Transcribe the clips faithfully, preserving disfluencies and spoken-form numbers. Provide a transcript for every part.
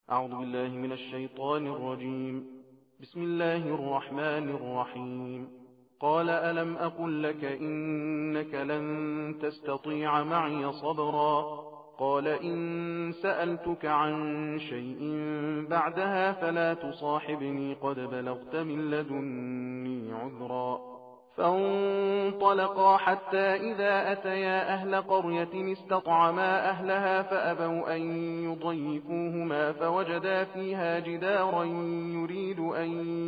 أعوذ بالله من الشيطان الرجيم. بسم الله الرحمن الرحيم. قال ألم أقل لك إنك لن تستطيع معي صبرا قال إن سألتك عن شيء بعدها فلا تصاحبني قد بلغت من لدني عذرا. فانطلقا حتى إذا أتيا أهل قرية استطعما أهلها فأبوا أن يضيفوهما فوجدا فيها جدارا يريد أن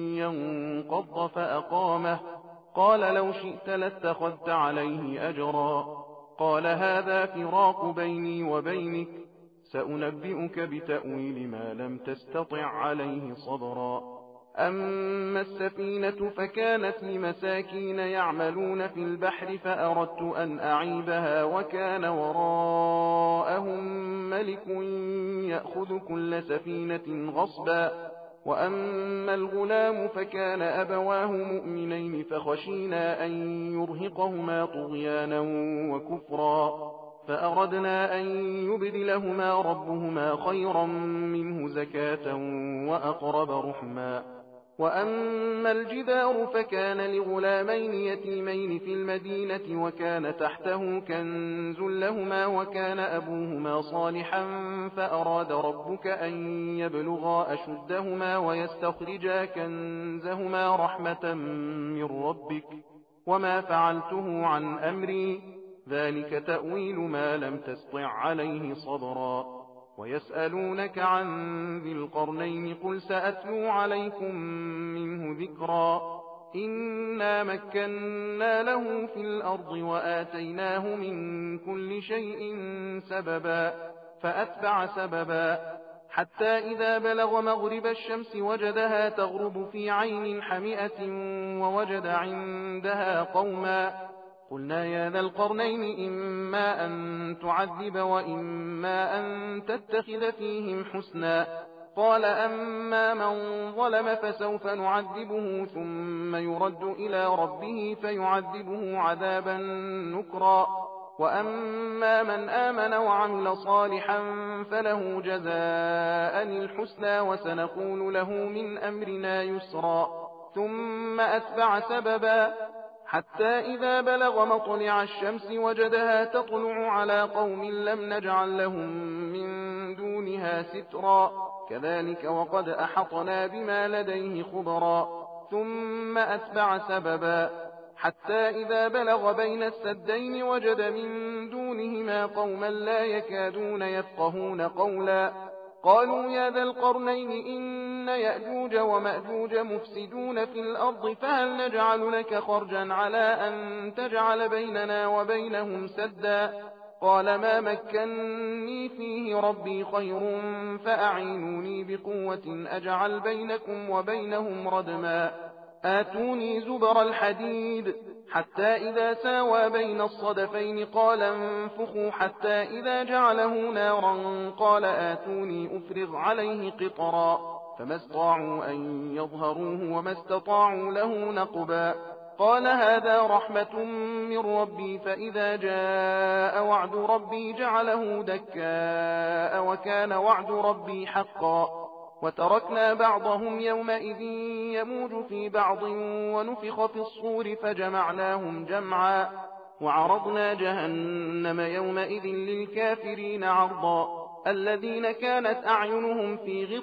ينقض فأقامه قال لو شئت لاتخذت عليه أجرا. قال هذا فراق بيني وبينك سأنبئك بتأويل ما لم تستطع عليه صبرا. أما السفينة فكانت لمساكين يعملون في البحر فأردت أن أعيبها وكان وراءهم ملك يأخذ كل سفينة غصبا. وأما الغلام فكان أبواه مؤمنين فخشينا أن يرهقهما طغيانا وكفرا فأردنا أن يبدلهما ربهما خيرا منه زكاة وأقرب رحما. وأما الجدار فكان لغلامين يتيمين في المدينة وكان تحته كنز لهما وكان أبوهما صالحا فأراد ربك أن يبلغا أشدهما ويستخرجا كنزهما رحمة من ربك وما فعلته عن أمري ذلك تأويل ما لم تسطع عليه صبرا. ويسألونك عن ذي القرنين قل سأتلو عليكم منه ذكرا. إنا مكنا له في الأرض وآتيناه من كل شيء سببا فأتبع سببا حتى إذا بلغ مغرب الشمس وجدها تغرب في عين حمئة ووجد عندها قوما قلنا يا ذا القرنين إما أن تعذب وإما أن تتخذ فيهم حسنا. قال أما من ظلم فسوف نعذبه ثم يرد إلى ربه فيعذبه عذابا نكرا. وأما من آمن وعمل صالحا فله جزاء الحسنى وسنقول له من أمرنا يسرا. ثم أتبع سببا حتى إذا بلغ مطلع الشمس وجدها تطلع على قوم لم نجعل لهم من دونها سترا كذلك وقد أحطنا بما لديه خبرا. ثم أتبع سببا حتى إذا بلغ بين السدين وجد من دونهما قوما لا يكادون يفقهون قولا قالوا يا ذا القرنين إن يأجوج ومأجوج مفسدون في الأرض فهل نجعل لك خرجا على أن تجعل بيننا وبينهم سدا. قال ما مكنني فيه ربي خير فأعينوني بقوة أجعل بينكم وبينهم ردما. آتوني زبر الحديد حتى إذا ساوى بين الصدفين قال انفخوا حتى إذا جعله نارا قال آتوني أفرغ عليه قطرا فما استطاعوا أن يظهروه وما استطاعوا له نقبا. قال هذا رحمة من ربي فإذا جاء وعد ربي جعله دكاء وكان وعد ربي حقا. وتركنا بعضهم يومئذ يموج في بعض ونفخ في الصور فجمعناهم جمعا وعرضنا جهنم يومئذ للكافرين عرضا. الذين كانت أعينهم في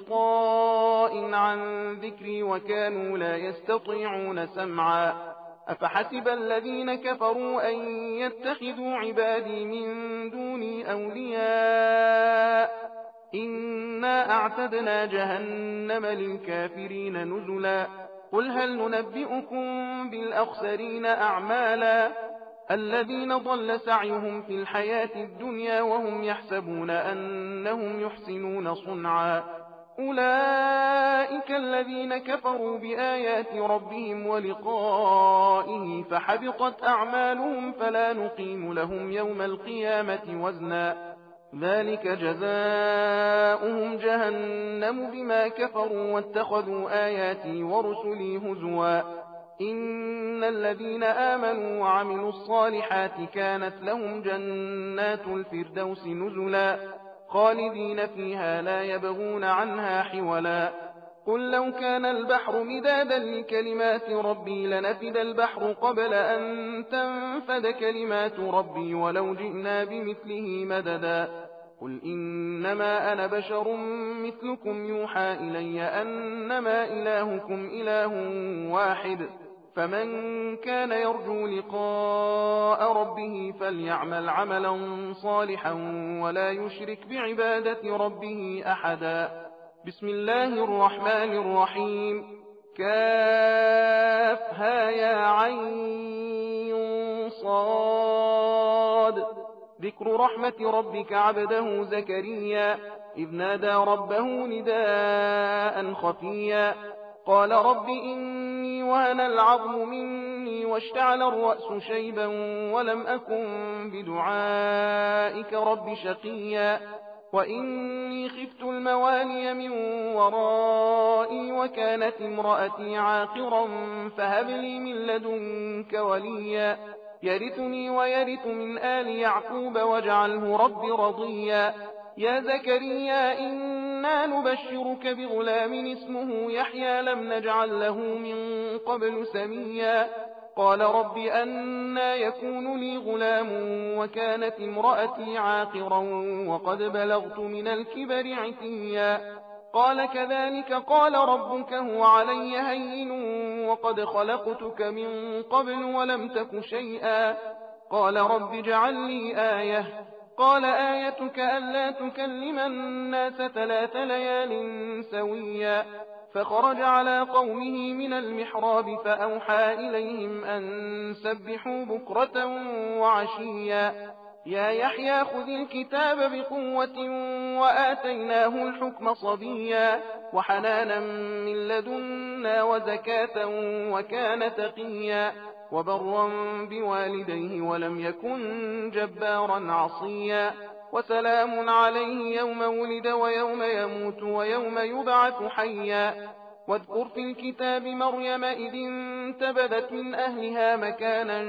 غطاء عن ذكري وكانوا لا يستطيعون سمعا. أفحسب الذين كفروا أن يتخذوا عبادي من دوني أولياء إنا أعتدنا جهنم للكافرين نزلا. قل هل ننبئكم بالأخسرين أعمالا الذين ضل سعيهم في الحياة الدنيا وهم يحسبون أنهم يحسنون صنعا. أولئك الذين كفروا بآيات ربهم ولقائه فحبطت أعمالهم فلا نقيم لهم يوم القيامة وزنا. ذلك جزاؤهم جهنم بما كفروا واتخذوا آياتي ورسلي هزوا. إن الذين آمنوا وعملوا الصالحات كانت لهم جنات الفردوس نزلا خالدين فيها لا يبغون عنها حولا قل لو كان البحر مدادا لكلمات ربي لنفد البحر قبل أن تنفد كلمات ربي ولو جئنا بمثله مددا قل إنما أنا بشر مثلكم يوحى إلي أنما إلهكم إله واحد فمن كان يرجو لقاء ربه فليعمل عملا صالحا ولا يشرك بعبادة ربه أحدا بسم الله الرحمن الرحيم كافها يا عين صاد ذكر رحمة ربك عبده زكريا إذ نادى ربه نداء خفيا قال رب إني وهن العظم مني واشتعل الرأس شيبا ولم أكن بدعائك رب شقيا وإني خفت الموالي من ورائي وكانت امرأتي عاقرا فهب لي من لدنك وليا يرثني ويرث من آل يعقوب واجعله رب رضيا يا زكريا إنا نبشرك بغلام اسمه يحيى لم نجعل له من قبل سميا قال رب أنا يكون لي غلام وكانت امرأتي عاقرا وقد بلغت من الكبر عتيا قال كذلك قال ربك هو علي هين وقد خلقتك من قبل ولم تك شيئا قال رب اجعل لي آية قال آيتك ألا تكلم الناس ثلاث ليال سويا فخرج على قومه من المحراب فأوحى إليهم أن سبحوا بكرة وعشيا يا يحيى خذ الكتاب بقوة وآتيناه الحكم صبيا وحنانا من لدنا وزكاة وكان تقيا وبرا بوالديه ولم يكن جبارا عصيا وسلام عليه يوم ولد ويوم يموت ويوم يبعث حيا واذكر في الكتاب مريم إذ انتبذت من أهلها مكانا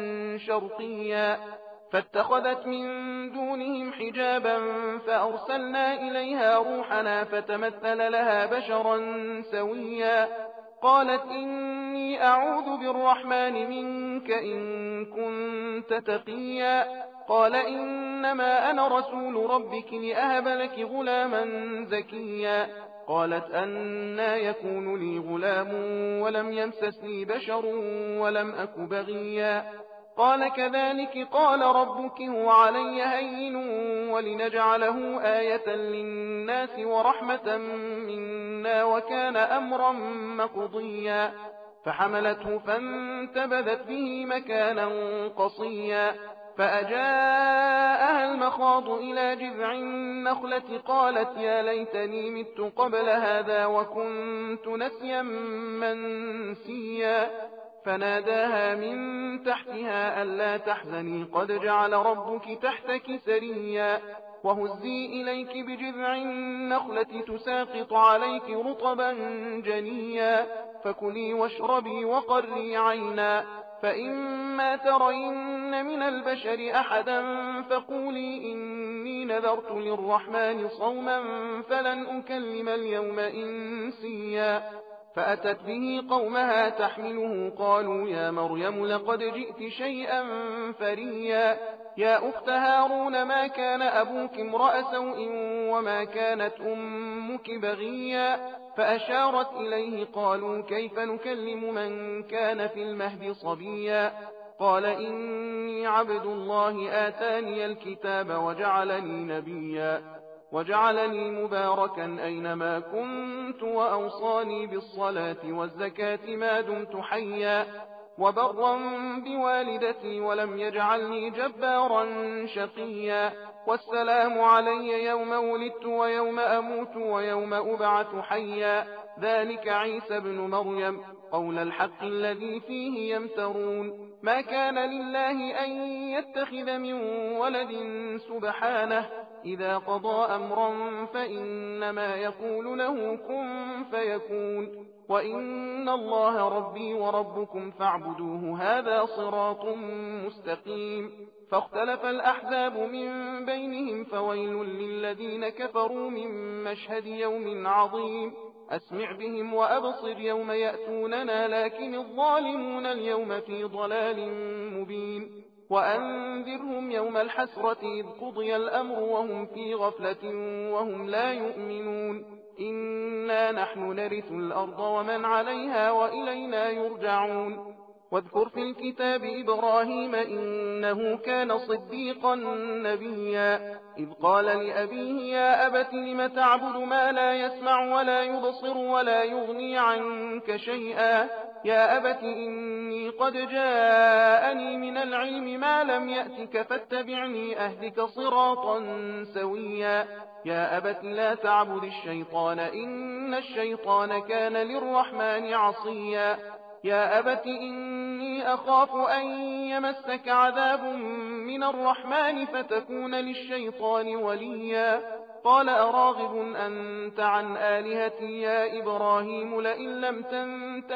شرقيا فاتخذت من دونهم حجابا فأرسلنا إليها روحنا فتمثل لها بشرا سويا قالت إني أعوذ بالرحمن منك إن كنت تقيا قال إنما أنا رسول ربك لأهب لك غلاما زكيا قالت أنا يكون لي غلام ولم يمسسني بشر ولم أك بغيا قال كذلك قال ربك هو علي هين ولنجعله آية للناس ورحمة منا وكان أمرا مقضيا فحملته فانتبذت به مكانا قصيا فأجاءها المخاض إلى جذع النخلة قالت يا ليتني مت قبل هذا وكنت نسيا منسيا فناداها من تحتها ألا تحزني قد جعل ربك تحتك سريا وهزي إليك بجذع النخلة تساقط عليك رطبا جنيا فكلي واشربي وقري عينا فإما ترين من البشر أحدا فقولي إني نذرت للرحمن صوما فلن أكلم اليوم إنسيا فأتت به قومها تحمله قالوا يا مريم لقد جئت شيئا فريا يا أخت هارون ما كان أبوك امرأ سوء وما كانت أمك بغيا فأشارت إليه قالوا كيف نكلم من كان في المهد صبيا قال إني عبد الله آتاني الكتاب وجعلني نبيا وجعلني مباركا أينما كنت وأوصاني بالصلاة والزكاة ما دمت حيا وبرا بوالدتي ولم يجعلني جبارا شقيا والسلام علي يوم ولدت ويوم أموت ويوم أبعث حيا ذلك عيسى بن مريم قول الحق الذي فيه يمترون ما كان لله أن يتخذ من ولد سبحانه إذا قضى أمرا فإنما يقول له كن فيكون وإن الله ربي وربكم فاعبدوه هذا صراط مستقيم فاختلف الأحزاب من بينهم فويل للذين كفروا من مشهد يوم عظيم أسمع بهم وأبصر يوم يأتوننا لكن الظالمون اليوم في ضلال مبين وأنذرهم يوم الحسرة إذ قضي الأمر وهم في غفلة وهم لا يؤمنون إنا نحن نرث الأرض ومن عليها وإلينا يرجعون واذكر في الكتاب إبراهيم إنه كان صديقا نبيا إذ قال لأبيه يا أبت لم تعبد ما لا يسمع ولا يبصر ولا يغني عنك شيئا يا أبت إني قد جاءني من العلم ما لم يأتك فاتبعني أهدك صراطا سويا يا أبت لا تعبد الشيطان إن الشيطان كان للرحمن عصيا يا أبت إني أخاف أن يمسك عذاب من الرحمن فتكون للشيطان وليا قال أراغب أنت عن آلهتي يا إبراهيم لئن لم تنته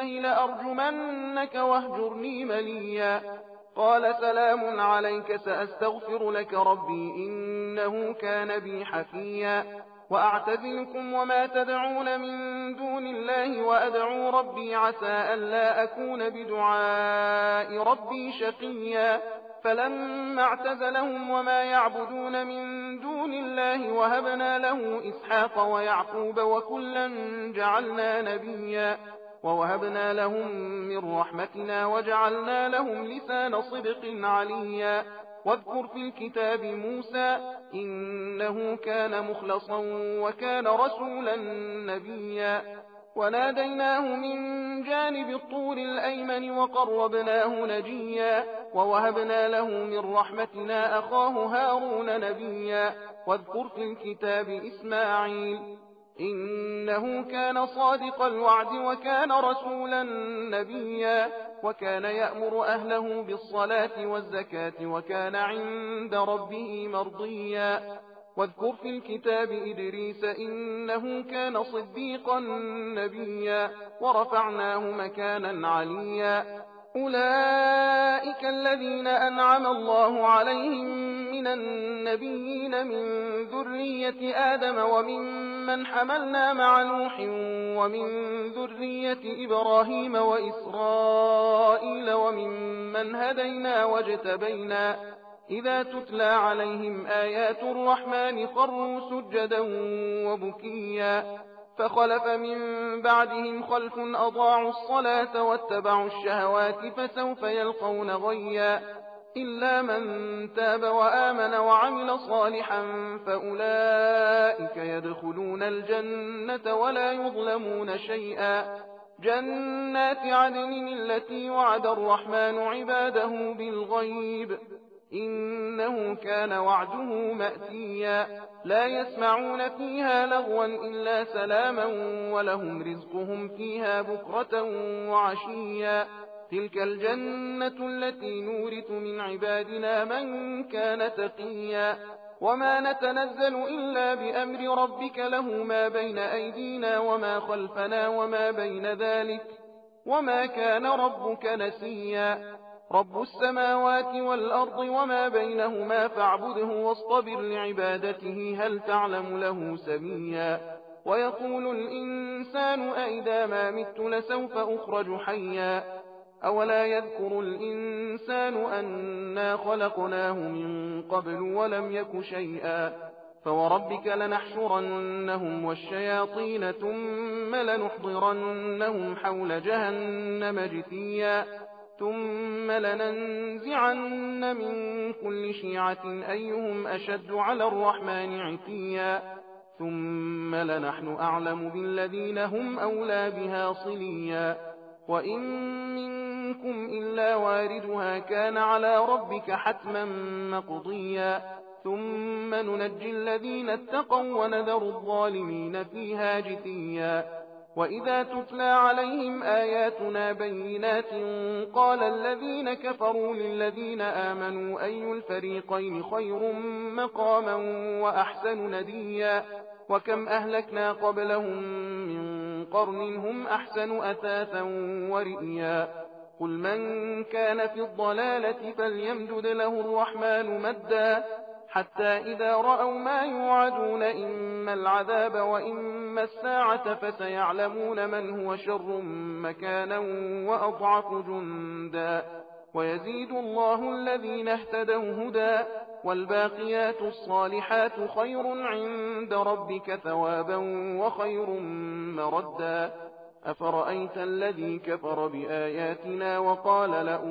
لأرجمنك واهجرني مليا قال سلام عليك سأستغفر لك ربي إنه كان بي حفيا وأعتزلكم وما تدعون من دون الله وأدعو ربي عسى ألا أكون بدعاء ربي شقيا فلما اعتزلهم وما يعبدون من دون الله وهبنا له إسحاق ويعقوب وكلا جعلنا نبيا ووهبنا لهم من رحمتنا وجعلنا لهم لسان صدق عليا واذكر في الكتاب موسى إنه كان مخلصا وكان رسولا نبيا وناديناه من جانب الطور الأيمن وقربناه نجيا ووهبنا له من رحمتنا أخاه هارون نبيا واذكر في الكتاب إسماعيل إنه كان صادق الوعد وكان رسولا نبيا وكان يأمر أهله بالصلاة والزكاة وكان عند ربه مرضيا واذكر في الكتاب إدريس إنه كان صديقا نبيا ورفعناه مكانا عليا أولئك الذين أنعم الله عليهم من النبيين من ذرية آدم وممن حملنا مع نوح ومن ذرية إبراهيم وإسرائيل وممن هدينا واجتبينا إذا تتلى عليهم آيات الرحمن خروا سجدا وبكيا فخلف من بعدهم خلف أضاعوا الصلاة واتبعوا الشهوات فسوف يلقون غيا إلا من تاب وآمن وعمل صالحا فأولئك يدخلون الجنة ولا يظلمون شيئا جنات عدن التي وعد الرحمن عباده بالغيب إنه كان وعده مأتيا لا يسمعون فيها لغوا إلا سلاما ولهم رزقهم فيها بكرة وعشيا تلك الجنة التي نورث من عبادنا من كان تقيا وما نتنزل إلا بأمر ربك له ما بين أيدينا وما خلفنا وما بين ذلك وما كان ربك نسيا رب السماوات والأرض وما بينهما فاعبده واصطبر لعبادته هل تعلم له سميا ويقول الإنسان أئذا ما مت لسوف أخرج حيا أولا يذكر الإنسان أنا خلقناه من قبل ولم يك شيئا فوربك لنحشرنهم والشياطين ثم لنحضرنهم حول جهنم جثيا ثم لننزعن من كل شيعة أيهم أشد على الرحمن عتيا ثم لنحن أعلم بالذين هم أولى بها صليا وإن منكم إلا واردها كان على ربك حتما مقضيا ثم ننجي الذين اتقوا ونذر الظالمين فيها جثيا وإذا تتلى عليهم آياتنا بينات قال الذين كفروا للذين آمنوا أي الفريقين خير مقاما وأحسن نديا وكم أهلكنا قبلهم من قرن هم أحسن أثاثا ورئيا قل من كان في الضلالة فليمدد له الرحمن مدا حتى إذا رأوا ما يوعدون إما العذاب وإما الساعة فسيعلمون من هو شر مكانا وأضعف جندا ويزيد الله الذين اهتدوا هدى والباقيات الصالحات خير عند ربك ثوابا وخير مردا أفرأيت الذي كفر بآياتنا وقال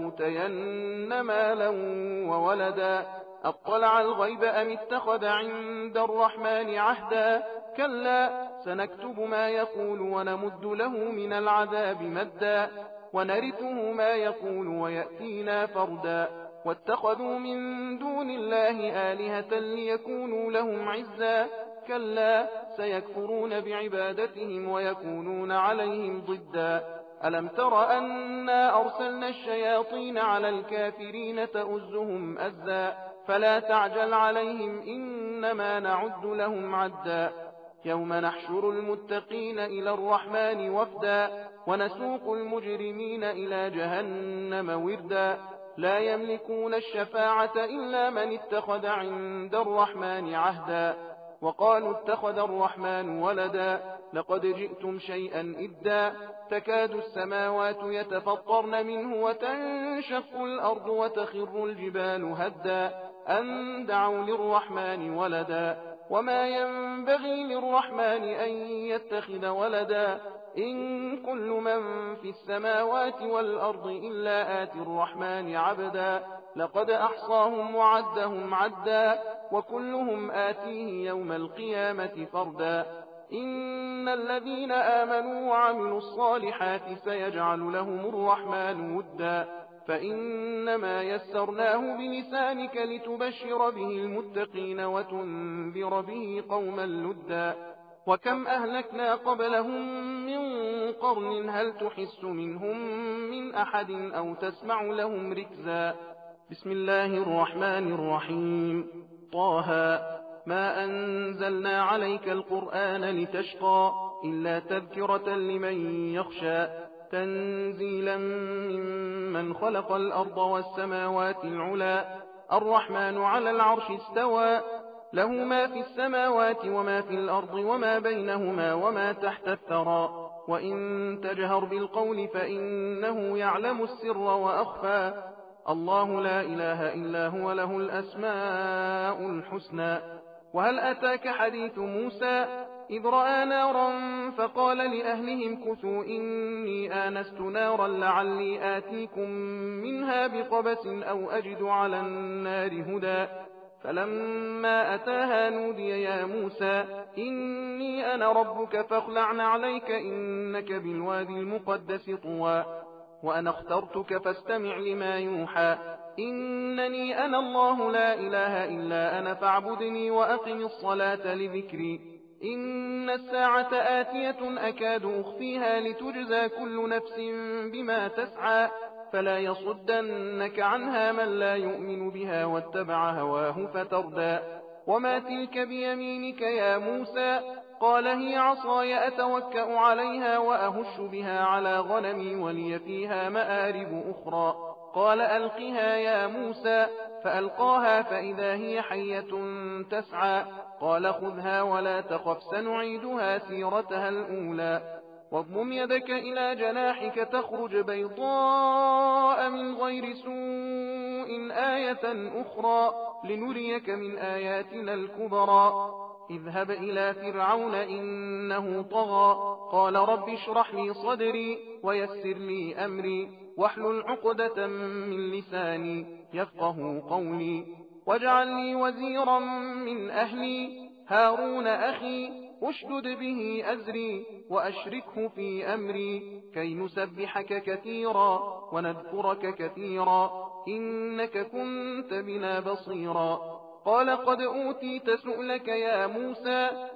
لأوتين مالا وولدا أطلع الغيب أم اتخذ عند الرحمن عهدا كلا سنكتب ما يقول ونمد له من العذاب مدا ونرثه ما يقول ويأتينا فردا واتخذوا من دون الله آلهة ليكونوا لهم عزا كلا سيكفرون بعبادتهم ويكونون عليهم ضدا ألم تر أنا أرسلنا الشياطين على الكافرين تؤزهم أزا فلا تعجل عليهم إنما نعد لهم عدا يوم نحشر المتقين إلى الرحمن وفدا ونسوق المجرمين إلى جهنم وردا لا يملكون الشفاعة إلا من اتخذ عند الرحمن عهدا وقالوا اتخذ الرحمن ولدا لقد جئتم شيئا إدا تكاد السماوات يتفطرن منه وتنشق الأرض وتخر الجبال هدا أن دعوا للرحمن ولدا وما ينبغي للرحمن أن يتخذ ولدا إن كل من في السماوات والأرض إلا آتي الرحمن عبدا لقد أحصاهم وعدهم عدا وكلهم آتيه يوم القيامة فردا إن الذين آمنوا وعملوا الصالحات سيجعل لهم الرحمن ودا فإنما يسرناه بلسانك لتبشر به المتقين وتنذر به قوما لدا وكم أهلكنا قبلهم من قرن هل تحس منهم من أحد أو تسمع لهم ركزا بسم الله الرحمن الرحيم طه ما أنزلنا عليك القرآن لتشقى إلا تذكرة لمن يخشى تنزيلا ممن خلق الأرض والسماوات العلا الرحمن على العرش استوى له ما في السماوات وما في الأرض وما بينهما وما تحت الثرى وإن تجهر بالقول فإنه يعلم السر وأخفى الله لا إله إلا هو له الأسماء الحسنى وهل أتاك حديث موسى إذ رأى نارا فقال لأهلهم كثوا إني آنست نارا لعلي آتيكم منها بقبس أو أجد على النار هدى فلما أتاها نودي يا موسى إني أنا ربك فاخلع عليك إنك بالوادي المقدس طوى وأنا اخترتك فاستمع لما يوحى إنني أنا الله لا إله إلا أنا فاعبدني وأقم الصلاة لذكري إن الساعة آتية أكاد أخفيها لتجزى كل نفس بما تسعى فلا يصدنك عنها من لا يؤمن بها واتبع هواه فتردى وما تلك بيمينك يا موسى قال هي عصاي أتوكأ عليها وأهش بها على غنمي ولي فيها مآرب أخرى قال ألقها يا موسى فألقاها فإذا هي حية تسعى قال خذها ولا تخف سنعيدها سيرتها الأولى واضمم يدك إلى جناحك تخرج بيضاء من غير سوء آية أخرى لنريك من آياتنا الكبرى اذهب إلى فرعون إنه طغى قال رب اشرح لي صدري ويسر لي أمري واحلل عقدة من لساني يفقه قولي واجعل لي وزيرا من أهلي هارون أخي اشدد به أزري وأشركه في أمري كي نسبحك كثيرا ونذكرك كثيرا إنك كنت بنا بصيرا قال قد أوتيت سؤلك يا موسى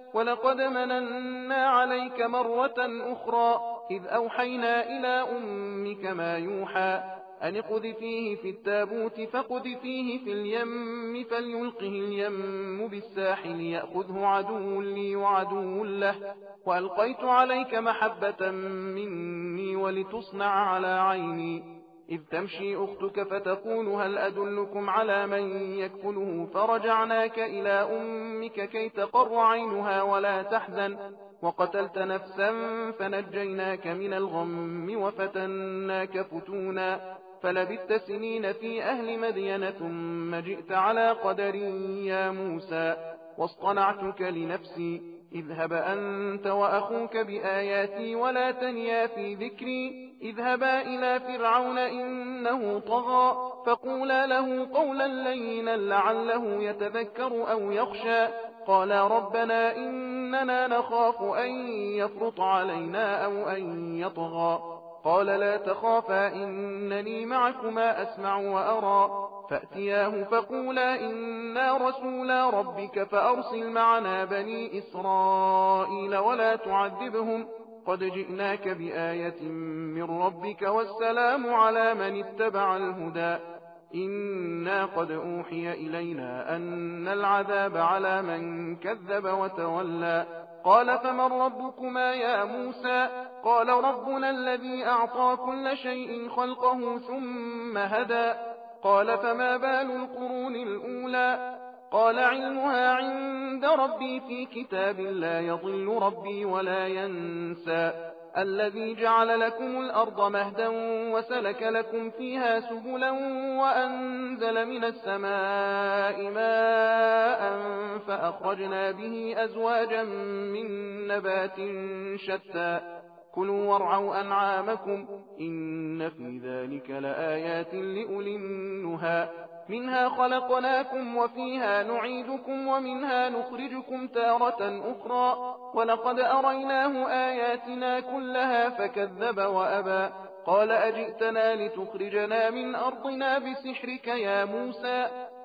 ولقد مننا عليك مرة أخرى إذ أوحينا إلى أمك ما يوحى أن اقذفيه في التابوت فاقذفيه في اليم فليلقه اليم بالساحل يأخذه عدو لي وعدو له وألقيت عليك محبة مني ولتصنع على عيني إذ تمشي أختك فتقول هل أدلكم على من يكفله فرجعناك إلى أمك كي تقر عينها ولا تحزن وقتلت نفسا فنجيناك من الغم وفتناك فتونا فلبثت سنين في أهل مدين ثم جئت على قدر يا موسى واصطنعتك لنفسي اذهب أنت وأخوك بآياتي ولا تنيا في ذكري اذهبا إلى فرعون إنه طغى فقولا له قولا لينا لعله يتذكر أو يخشى قالا ربنا إننا نخاف أن يفرط علينا أو أن يطغى قال لا تخافا إنني معكما أسمع وأرى فأتياه فقولا إنا رسولا ربك فأرسل معنا بني إسرائيل ولا تعذبهم قد جئناك بآية من ربك والسلام على من اتبع الهدى إنا قد أوحي إلينا أن العذاب على من كذب وتولى قال فمن ربكما يا موسى قال ربنا الذي أعطى كل شيء خلقه ثم هدى قال فما بال القرون الأولى قال علمها عند ربي في كتاب لا يضل ربي ولا ينسى الذي جعل لكم الأرض مهدا وسلك لكم فيها سبلا وأنزل من السماء ماء فأخرجنا به أزواجا من نبات شتى كلوا وارعوا أنعامكم إن في ذلك لآيات لأولي النهى منها خلقناكم وفيها نعيدكم ومنها نخرجكم تارة أخرى ولقد أريناه آياتنا كلها فكذب وأبى قال أجئتنا لتخرجنا من أرضنا بسحرك يا موسى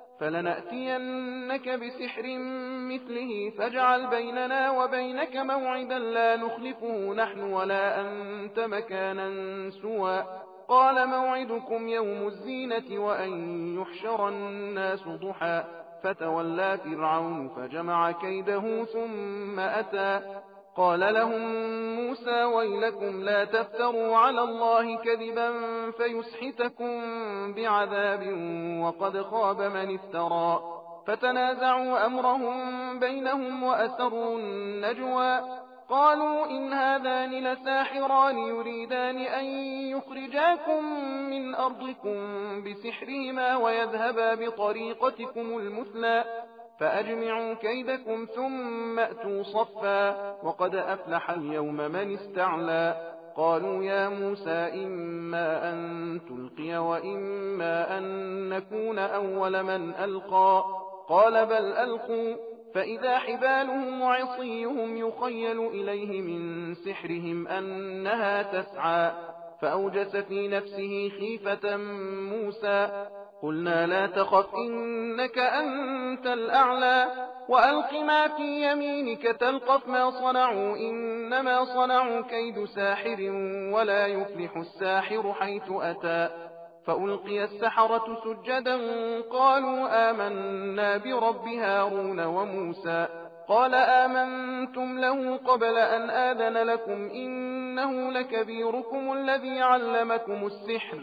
فلنأتينك بسحر مثله فاجعل بيننا وبينك موعدا لا نخلفه نحن ولا أنت مكانا سوى قال موعدكم يوم الزينة وأن يحشر الناس ضحى فتولى فرعون فجمع كيده ثم أتى قال لهم موسى ويلكم لا تفتروا على الله كذبا فيسحتكم بعذاب وقد خاب من افترى فتنازعوا أمرهم بينهم وأسروا النجوى قالوا إن هذان لساحران يريدان أن يخرجاكم من أرضكم بسحرهما ويذهبا بطريقتكم المثلى فأجمعوا كيدكم ثم أتوا صفا وقد أفلح اليوم من استعلى قالوا يا موسى إما أن تلقي وإما أن نكون أول من ألقى قال بل ألقوا فإذا حبالهم وعصيهم يخيل إليه من سحرهم أنها تسعى فأوجس في نفسه خيفة موسى قلنا لا تخف إنك أنت الأعلى وألق ما في يمينك تلقف ما صنعوا إنما صنعوا كيد ساحر ولا يفلح الساحر حيث أتى فألقي السحرة سجدا قالوا آمنا برب هارون وموسى قال آمنتم له قبل أن آذن لكم إنه لكبيركم الذي علمكم السحر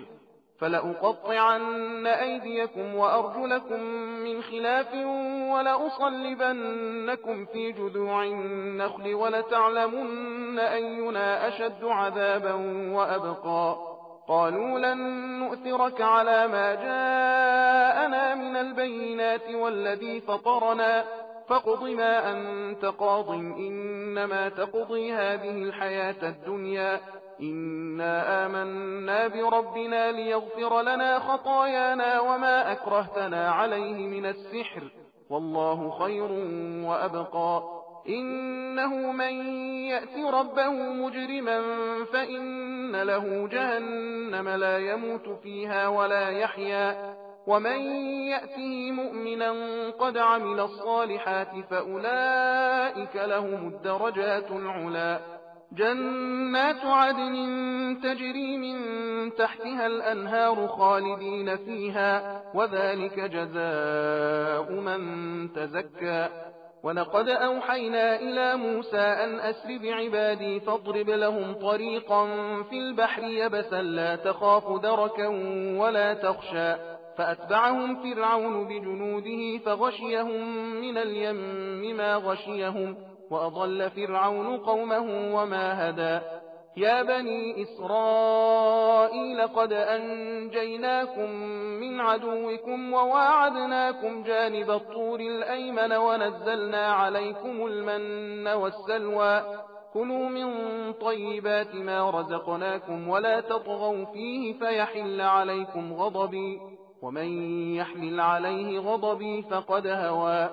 فلأقطعن أيديكم وأرجلكم من خلاف ولأصلبنكم في جذوع النخل ولتعلمن أينا أشد عذابا وأبقى قالوا لن نؤثرك على ما جاءنا من البينات والذي فطرنا فاقض ما أنت قاض إنما تقضي هذه الحياة الدنيا إنا آمنا بربنا ليغفر لنا خطايانا وما أكرهتنا عليه من السحر والله خير وأبقى إنه من يأت ربه مجرما فإن له جهنم لا يموت فيها ولا يحيا ومن يأته مؤمنا قد عمل الصالحات فأولئك لهم الدرجات العلا جنات عدن تجري من تحتها الأنهار خالدين فيها وذلك جزاء من تزكى ولقد أوحينا إلى موسى أن أسر بعبادي فاضرب لهم طريقا في البحر يبسا لا تخاف دركا ولا تخشى فأتبعهم فرعون بجنوده فغشيهم من اليم ما غشيهم وأضل فرعون قومه وما هدى يا بني إسرائيل قد أنجيناكم من عدوكم وواعدناكم جانب الطور الأيمن ونزلنا عليكم المن والسلوى كلوا من طيبات ما رزقناكم ولا تطغوا فيه فيحل عليكم غضبي ومن يحلل عليه غضبي فقد هوى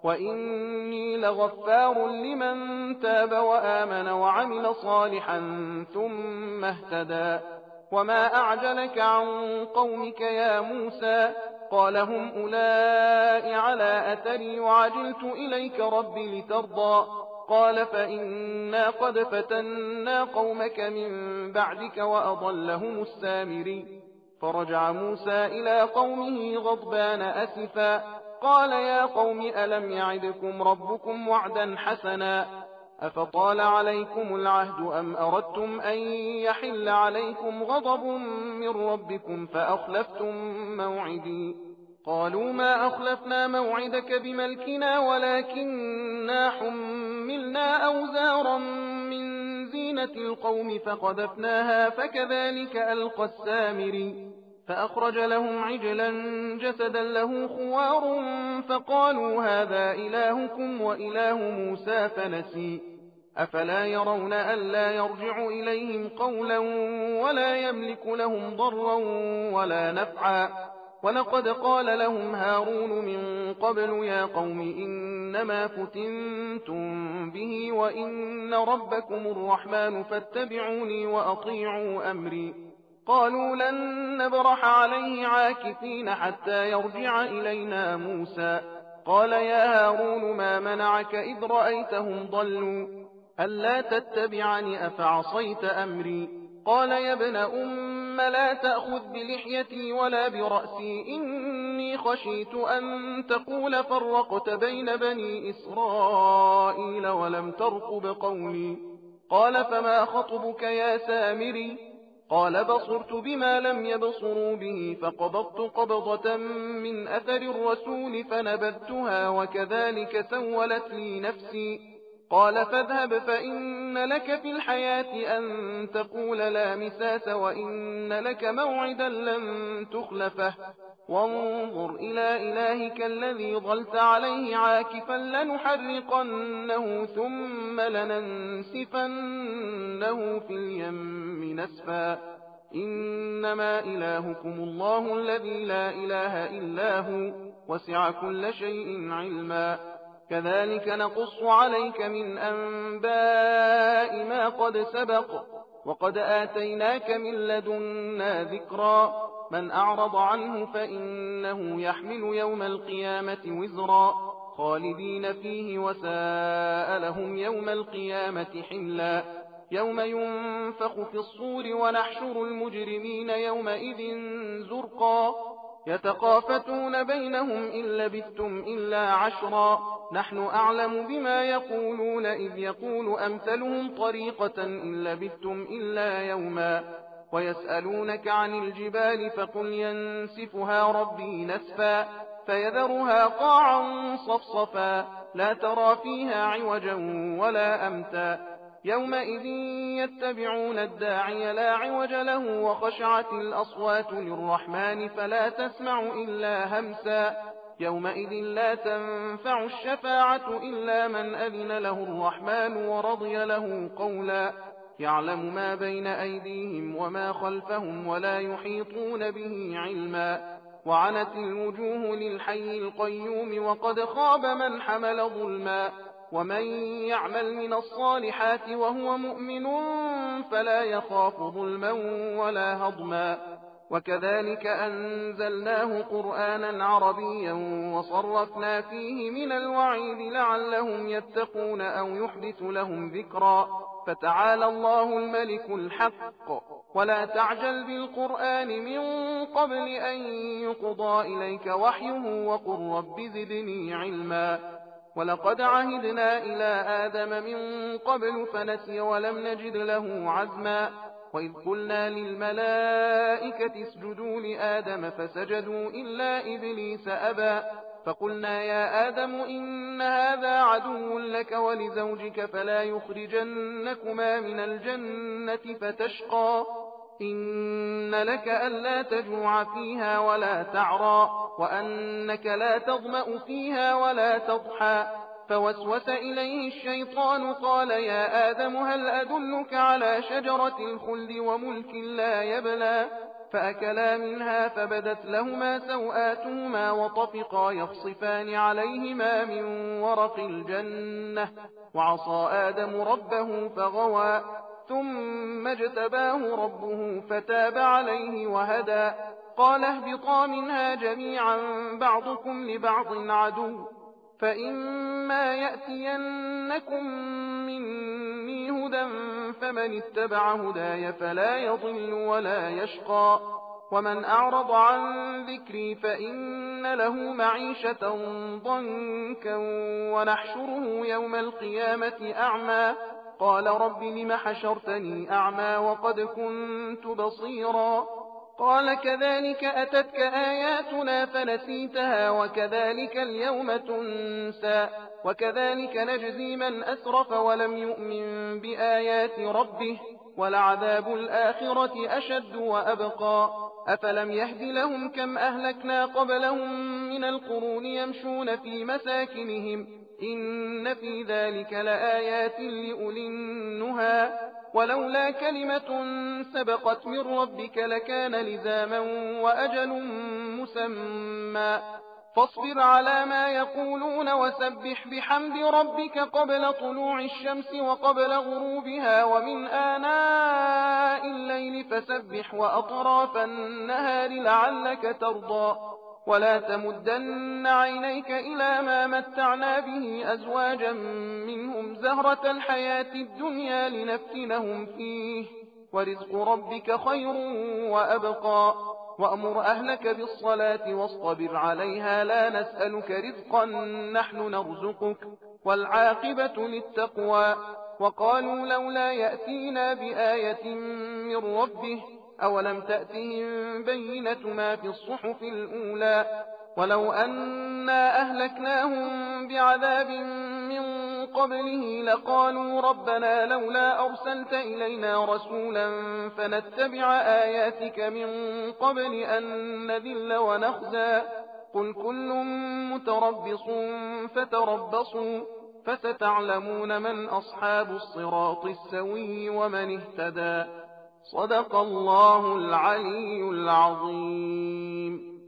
وإني لغفار لمن تاب وآمن وعمل صالحا ثم اهتدى وما أعجلك عن قومك يا موسى قال هم أولئك على أثري وعجلت إليك ربي لترضى قال فإنا قد فتنا قومك من بعدك وأضلهم السامري فرجع موسى إلى قومه غضبان أسفا قال يا قوم ألم يعدكم ربكم وعدا حسنا أفطال عليكم العهد أم أردتم أن يحل عليكم غضب من ربكم فأخلفتم موعدي قالوا ما أخلفنا موعدك بملكنا ولكننا حملنا أوزارا من زينة القوم فقذفناها فكذلك ألقى السامري فأخرج لهم عجلا جسدا له خوار فقالوا هذا إلهكم وإله موسى فنسي أفلا يرون ألا يرجع إليهم قولا ولا يملك لهم ضرا ولا نفعا ولقد قال لهم هارون من قبل يا قوم إنما فتنتم به وإن ربكم الرحمن فاتبعوني وأطيعوا أمري قالوا لن نبرح عليه عاكفين حتى يرجع إلينا موسى قال يا هارون ما منعك إذ رأيتهم ضلوا ألا تتبعني أفعصيت أمري قال يا ابن أم لا تأخذ بلحيتي ولا برأسي إني خشيت أن تقول فرقت بين بني إسرائيل ولم ترقب قولي قال فما خطبك يا سامري قال بصرت بما لم يبصروا به فقبضت قبضة من أثر الرسول فنبذتها وكذلك سولت لي نفسي قال فاذهب فإن لك في الحياة أن تقول لا مساس وإن لك موعدا لن تخلفه وانظر إلى إلهك الذي ظلت عليه عاكفا لنحرقنه ثم لننسفنه في اليم نسفا إنما إلهكم الله الذي لا إله إلا هو وسع كل شيء علما كذلك نقص عليك من أنباء ما قد سبق وقد آتيناك من لدنا ذكرا من أعرض عنه فإنه يحمل يوم القيامة وزرا خالدين فيه وساء لهم يوم القيامة حملا يوم ينفخ في الصور ونحشر المجرمين يومئذ زرقا يتخافتون بينهم إن لبثتم إلا عشرا نحن أعلم بما يقولون إذ يقول أمثلهم طريقة إن لبثتم إلا يوما ويسألونك عن الجبال فقل ينسفها ربي نسفا فيذرها قاعا صفصفا لا ترى فيها عوجا ولا أمتا يومئذ يتبعون الداعي لا عوج له وخشعت الأصوات للرحمن فلا تسمع إلا همسا يومئذ لا تنفع الشفاعة إلا من أذن له الرحمن ورضي له قولا يعلم ما بين أيديهم وما خلفهم ولا يحيطون به علما وعنت الوجوه للحي القيوم وقد خاب من حمل ظلما ومن يعمل من الصالحات وهو مؤمن فلا يخاف ظلما ولا هضما وكذلك أنزلناه قرآنا عربيا وصرفنا فيه من الوعيد لعلهم يتقون أو يحدث لهم ذكرا فتعالى الله الملك الحق ولا تعجل بالقرآن من قبل أن يقضى إليك وحيه وقل رب زدني علما ولقد عهدنا إلى آدم من قبل فنسي ولم نجد له عزما وإذ قلنا للملائكة اسجدوا لآدم فسجدوا إلا إبليس أبى فقلنا يا آدم إن هذا عدو لك ولزوجك فلا يخرجنكما من الجنة فتشقى إن لك ألا تجوع فيها ولا تعرى وأنك لا تظمأ فيها ولا تضحى فوسوس إليه الشيطان قال يا آدم هل أدلك على شجرة الخلد وملك لا يبلى فأكلا منها فبدت لهما سوآتهما وطفقا يخصفان عليهما من ورق الجنة وعصى آدم ربه فغوى ثم اجتباه ربه فتاب عليه وهدى قال اهبطا منها جميعا بعضكم لبعض عدو فإما يأتينكم مني هدى فمن اتبع هداي فلا يضل ولا يشقى ومن أعرض عن ذكري فإن له معيشة ضنكا ونحشره يوم القيامة أعمى قال رب لم حشرتني أعمى وقد كنت بصيرا قال كذلك أتتك آياتنا فنسيتها وكذلك اليوم تنسى وكذلك نجزي من أسرف ولم يؤمن بآيات ربه ولعذاب الآخرة أشد وأبقى أفلم يهد لهم كم أهلكنا قبلهم من القرون يمشون في مساكنهم إن في ذلك لآيات لأولي النهى ولولا كلمة سبقت من ربك لكان لزاما وأجل مسمى فاصبر على ما يقولون وسبح بحمد ربك قبل طلوع الشمس وقبل غروبها ومن آناء الليل فسبح وأطراف النهار لعلك ترضى ولا تمدن عينيك إلى ما متعنا به أزواجا منهم زهرة الحياة الدنيا لنفتنهم فيه ورزق ربك خير وأبقى وأمر أهلك بالصلاة واصطبر عليها لا نسألك رزقا نحن نرزقك والعاقبة للتقوى وقالوا لولا يأتينا بآية من ربه أولم تأتهم بينة ما في الصحف الأولى ولو أنا أهلكناهم بعذاب من قبله لقالوا ربنا لولا أرسلت إلينا رسولا فنتبع آياتك من قبل أن نذل ونخزى قل كل متربص فتربصوا فستعلمون من أصحاب الصراط السوي ومن اهتدى صدق الله العلي العظيم.